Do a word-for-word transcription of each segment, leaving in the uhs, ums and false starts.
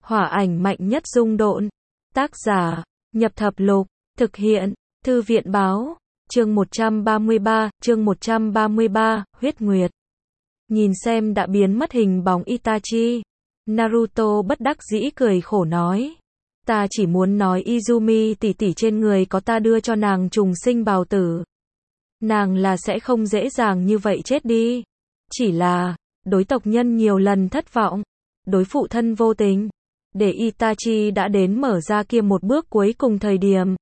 Hỏa ảnh mạnh nhất dung độn. Tác giả, Nhập Thập Lục. Thực hiện, Thư viện Báo. Chương một trăm ba mươi ba, chương một trăm ba mươi ba, Huyết Nguyệt. Nhìn xem đã biến mất hình bóng Itachi. Naruto bất đắc dĩ cười khổ nói. Ta chỉ muốn nói Izumi tỷ tỷ trên người có ta đưa cho nàng trùng sinh bào tử. Nàng là sẽ không dễ dàng như vậy chết đi. Chỉ là, đối tộc nhân nhiều lần thất vọng. Đối phụ thân vô tình. Để Itachi đã đến mở ra kia một bước cuối cùng thời điểm.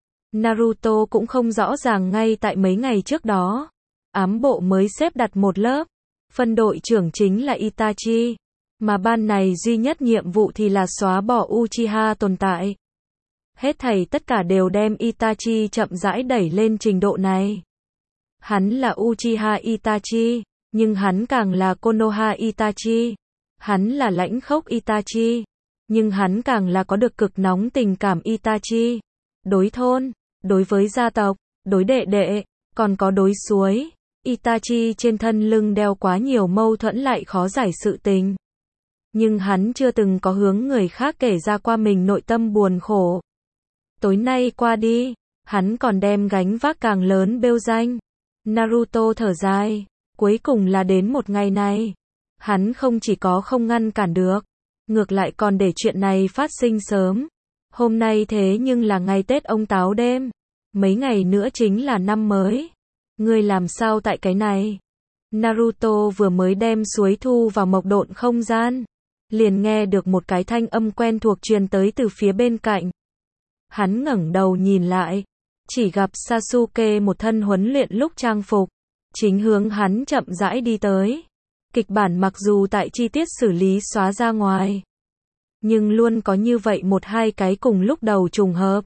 Naruto cũng không rõ ràng ngay tại mấy ngày trước đó. Ám bộ mới xếp đặt một lớp. Phân đội trưởng chính là Itachi. Mà ban này duy nhất nhiệm vụ thì là xóa bỏ Uchiha tồn tại. Hết thảy tất cả đều đem Itachi chậm rãi đẩy lên trình độ này. Hắn là Uchiha Itachi, nhưng hắn càng là Konoha Itachi. Hắn là lãnh khốc Itachi, nhưng hắn càng là có được cực nóng tình cảm Itachi. Đối thôn, đối với gia tộc, đối đệ đệ, còn có đối suối. Itachi trên thân lưng đeo quá nhiều mâu thuẫn lại khó giải sự tình. Nhưng hắn chưa từng có hướng người khác kể ra qua mình nội tâm buồn khổ. Tối nay qua đi, hắn còn đem gánh vác càng lớn bêu danh. Naruto thở dài, cuối cùng là đến một ngày này. Hắn không chỉ có không ngăn cản được, ngược lại còn để chuyện này phát sinh sớm. Hôm nay thế nhưng là ngày Tết ông Táo đêm. Mấy ngày nữa chính là năm mới. Ngươi làm sao tại cái này? Naruto vừa mới đem suối thu vào mộc độn không gian. Liền nghe được một cái thanh âm quen thuộc truyền tới từ phía bên cạnh. Hắn ngẩng đầu nhìn lại. Chỉ gặp Sasuke một thân huấn luyện lúc trang phục. Chính hướng hắn chậm rãi đi tới. Kịch bản mặc dù tại chi tiết xử lý xóa ra ngoài. Nhưng luôn có như vậy một hai cái cùng lúc đầu trùng hợp.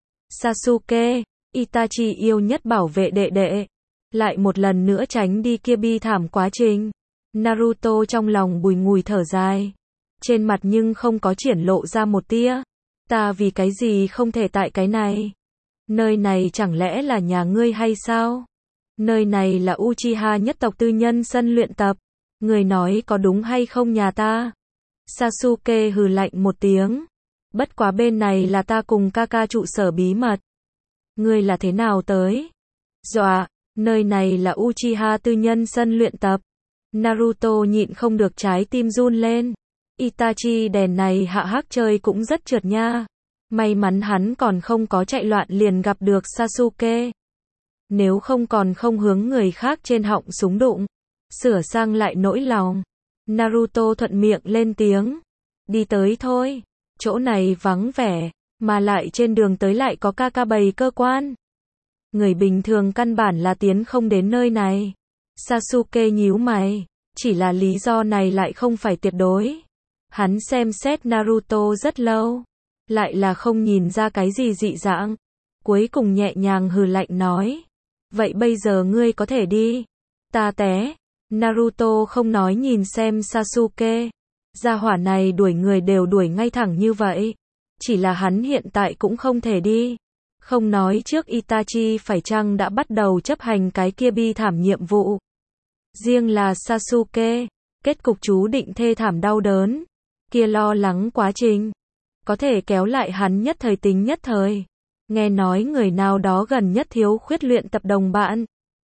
Sasuke, Itachi yêu nhất bảo vệ đệ đệ. Lại một lần nữa tránh đi kia bi thảm quá trình. Naruto trong lòng bùi ngùi thở dài. Trên mặt nhưng không có triển lộ ra một tia. Ta vì cái gì không thể tại cái này? Nơi này chẳng lẽ là nhà ngươi hay sao? Nơi này là Uchiha nhất tộc tư nhân sân luyện tập. Người nói có đúng hay không nhà ta? Sasuke hừ lạnh một tiếng. Bất quá bên này là ta cùng Kaka trụ sở bí mật. Ngươi là thế nào tới? Dọa, nơi này là Uchiha tư nhân sân luyện tập. Naruto nhịn không được trái tim run lên. Itachi đèn này hạ hắc chơi cũng rất trượt nha. May mắn hắn còn không có chạy loạn liền gặp được Sasuke. Nếu không còn không hướng người khác trên họng súng đụng. Sửa sang lại nỗi lòng. Naruto thuận miệng lên tiếng. Đi tới thôi. Chỗ này vắng vẻ. Mà lại trên đường tới lại có Kaka bày cơ quan. Người bình thường căn bản là tiến không đến nơi này. Sasuke nhíu mày. Chỉ là lý do này lại không phải tuyệt đối. Hắn xem xét Naruto rất lâu. Lại là không nhìn ra cái gì dị dạng. Cuối cùng nhẹ nhàng hừ lạnh nói. Vậy bây giờ ngươi có thể đi. Ta té. Naruto không nói nhìn xem Sasuke. Gia hỏa này đuổi người đều đuổi ngay thẳng như vậy. Chỉ là hắn hiện tại cũng không thể đi. Không nói trước Itachi phải chăng đã bắt đầu chấp hành cái kia bi thảm nhiệm vụ. Riêng là Sasuke, kết cục chú định thê thảm đau đớn. Kia lo lắng quá trình. Có thể kéo lại hắn nhất thời tính nhất thời. Nghe nói người nào đó gần nhất thiếu khuyết luyện tập đồng bạn.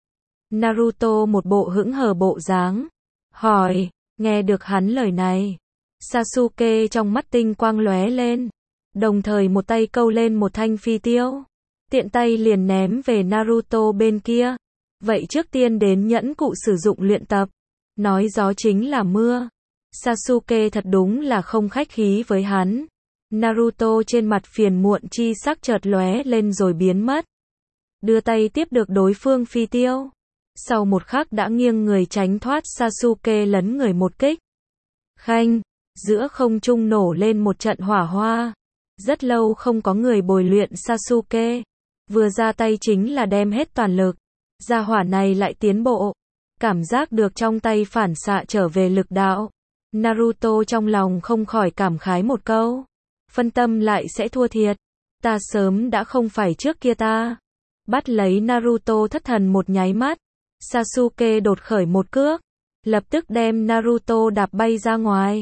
Naruto một bộ hững hờ bộ dáng. Hỏi, nghe được hắn lời này. Sasuke trong mắt tinh quang lóe lên. Đồng thời một tay câu lên một thanh phi tiêu. Tiện tay liền ném về Naruto bên kia. Vậy trước tiên đến nhẫn cụ sử dụng luyện tập. Nói gió chính là mưa. Sasuke thật đúng là không khách khí với hắn. Naruto trên mặt phiền muộn chi sắc chợt lóe lên rồi biến mất. Đưa tay tiếp được đối phương phi tiêu. Sau một khắc đã nghiêng người tránh thoát Sasuke lấn người một kích. Khanh, giữa không trung nổ lên một trận hỏa hoa. Rất lâu không có người bồi luyện Sasuke. Vừa ra tay chính là đem hết toàn lực. Gia hỏa này lại tiến bộ. Cảm giác được trong tay phản xạ trở về lực đạo. Naruto trong lòng không khỏi cảm khái một câu. Phân tâm lại sẽ thua thiệt. Ta sớm đã không phải trước kia ta. Bắt lấy Naruto thất thần một nháy mắt. Sasuke đột khởi một cước. Lập tức đem Naruto đạp bay ra ngoài.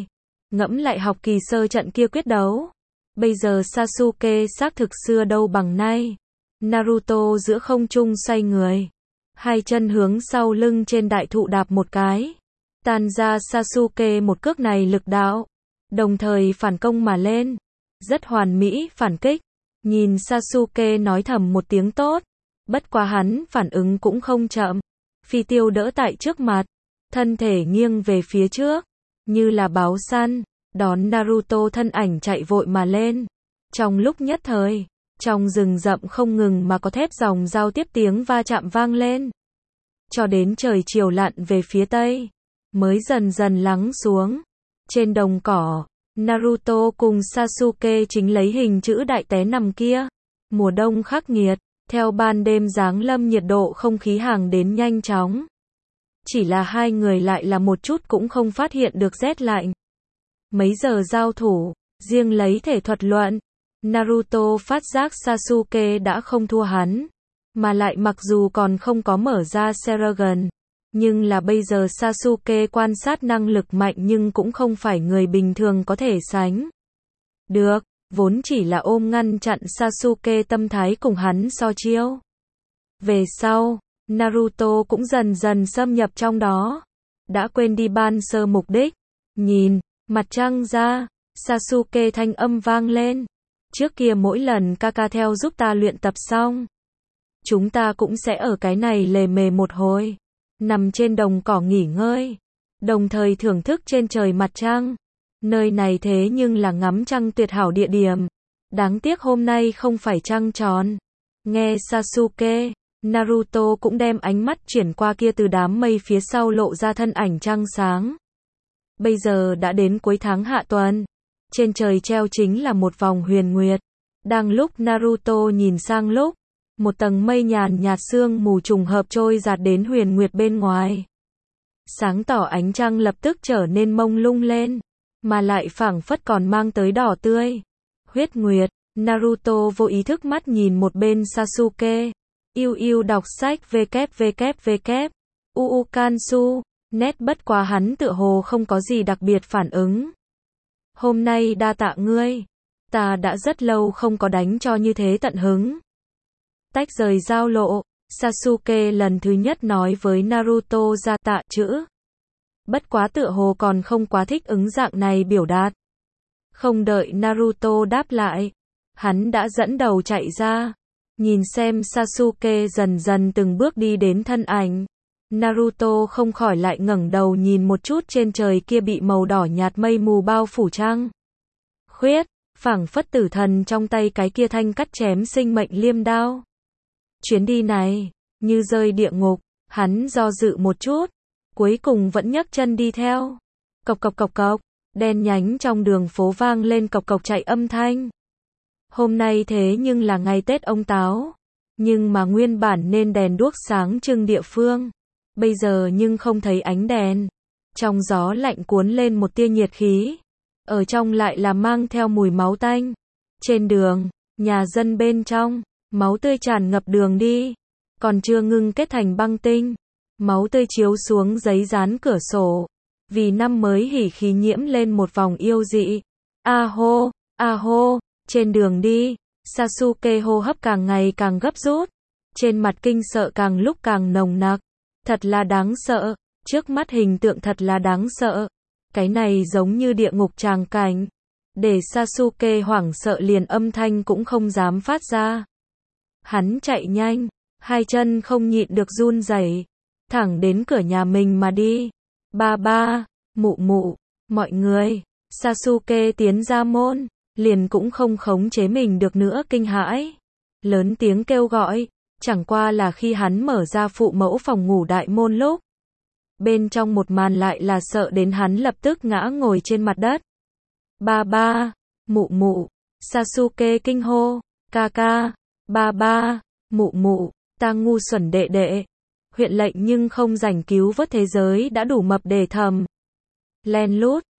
Ngẫm lại học kỳ sơ trận kia quyết đấu. Bây giờ Sasuke xác thực xưa đâu bằng nay. Naruto giữa không trung xoay người. Hai chân hướng sau lưng trên đại thụ đạp một cái. Tan ra Sasuke một cước này lực đạo. Đồng thời phản công mà lên. Rất hoàn mỹ phản kích. Nhìn Sasuke nói thầm một tiếng tốt. Bất quá hắn phản ứng cũng không chậm. Phi tiêu đỡ tại trước mặt. Thân thể nghiêng về phía trước. Như là báo săn. Đón Naruto thân ảnh chạy vội mà lên. Trong lúc nhất thời. Trong rừng rậm không ngừng mà có thép dòng giao tiếp tiếng va chạm vang lên. Cho đến trời chiều lặn về phía tây. Mới dần dần lắng xuống. Trên đồng cỏ. Naruto cùng Sasuke chính lấy hình chữ đại té nằm kia. Mùa đông khắc nghiệt. Theo ban đêm giáng lâm nhiệt độ không khí hàng đến nhanh chóng. Chỉ là hai người lại là một chút cũng không phát hiện được rét lạnh. Mấy giờ giao thủ, riêng lấy thể thuật luận, Naruto phát giác Sasuke đã không thua hắn. Mà lại mặc dù còn không có mở ra Sharingan, nhưng là bây giờ Sasuke quan sát năng lực mạnh nhưng cũng không phải người bình thường có thể sánh được. Vốn chỉ là ôm ngăn chặn Sasuke tâm thái cùng hắn so chiêu. Về sau, Naruto cũng dần dần xâm nhập trong đó. Đã quên đi ban sơ mục đích. Nhìn, mặt trăng ra, Sasuke thanh âm vang lên. Trước kia mỗi lần Kaka theo giúp ta luyện tập xong. Chúng ta cũng sẽ ở cái này lề mề một hồi. Nằm trên đồng cỏ nghỉ ngơi. Đồng thời thưởng thức trên trời mặt trăng. Nơi này thế nhưng là ngắm trăng tuyệt hảo địa điểm. Đáng tiếc hôm nay không phải trăng tròn. Nghe Sasuke, Naruto cũng đem ánh mắt chuyển qua kia từ đám mây phía sau lộ ra thân ảnh trăng sáng. Bây giờ đã đến cuối tháng hạ tuần. Trên trời treo chính là một vòng huyền nguyệt. Đang lúc Naruto nhìn sang lúc, một tầng mây nhàn nhạt sương mù trùng hợp trôi giạt đến huyền nguyệt bên ngoài. Sáng tỏ ánh trăng lập tức trở nên mông lung lên. Mà lại phảng phất còn mang tới đỏ tươi. Huyết nguyệt, Naruto vô ý thức mắt nhìn một bên Sasuke. Yêu yêu đọc sách www. Uu Kansu, nét bất quá hắn tựa hồ không có gì đặc biệt phản ứng. Hôm nay đa tạ ngươi. Ta đã rất lâu không có đánh cho như thế tận hứng. Tách rời giao lộ, Sasuke lần thứ nhất nói với Naruto ra tạ chữ. Bất quá tựa hồ còn không quá thích ứng dạng này biểu đạt. Không đợi Naruto đáp lại, hắn đã dẫn đầu chạy ra. Nhìn xem Sasuke dần dần từng bước đi đến thân ảnh. Naruto không khỏi lại ngẩng đầu nhìn một chút trên trời kia bị màu đỏ nhạt mây mù bao phủ trăng. Khuyết, phảng phất tử thần trong tay cái kia thanh cắt chém sinh mệnh liêm đao. Chuyến đi này, như rơi địa ngục, hắn do dự một chút. Cuối cùng vẫn nhấc chân đi theo. Cộc cộc cộc cộc, đen nhánh trong đường phố vang lên cộc cộc chạy âm thanh. Hôm nay thế nhưng là ngày Tết ông Táo. Nhưng mà nguyên bản nên đèn đuốc sáng trưng địa phương. Bây giờ nhưng không thấy ánh đèn. Trong gió lạnh cuốn lên một tia nhiệt khí. Ở trong lại là mang theo mùi máu tanh. Trên đường, nhà dân bên trong, máu tươi tràn ngập đường đi. Còn chưa ngưng kết thành băng tinh. Máu tươi chiếu xuống giấy dán cửa sổ. Vì năm mới hỉ khí nhiễm lên một vòng yêu dị. A hô, a hô, trên đường đi, Sasuke hô hấp càng ngày càng gấp rút. Trên mặt kinh sợ càng lúc càng nồng nặc. Thật là đáng sợ, trước mắt hình tượng thật là đáng sợ. Cái này giống như địa ngục tràng cảnh. Để Sasuke hoảng sợ liền âm thanh cũng không dám phát ra. Hắn chạy nhanh, hai chân không nhịn được run rẩy. Thẳng đến cửa nhà mình mà đi. Ba ba, mụ mụ, mọi người. Sasuke tiến ra môn, liền cũng không khống chế mình được nữa kinh hãi. Lớn tiếng kêu gọi, chẳng qua là khi hắn mở ra phụ mẫu phòng ngủ đại môn lúc. Bên trong một màn lại là sợ đến hắn lập tức ngã ngồi trên mặt đất. Ba ba, mụ mụ, Sasuke kinh hô, ca ca, ba ba, mụ mụ, ta ngu xuẩn đệ đệ. Huyện lệnh nhưng không rảnh cứu vớt thế giới đã đủ mập để thầm. Len lút,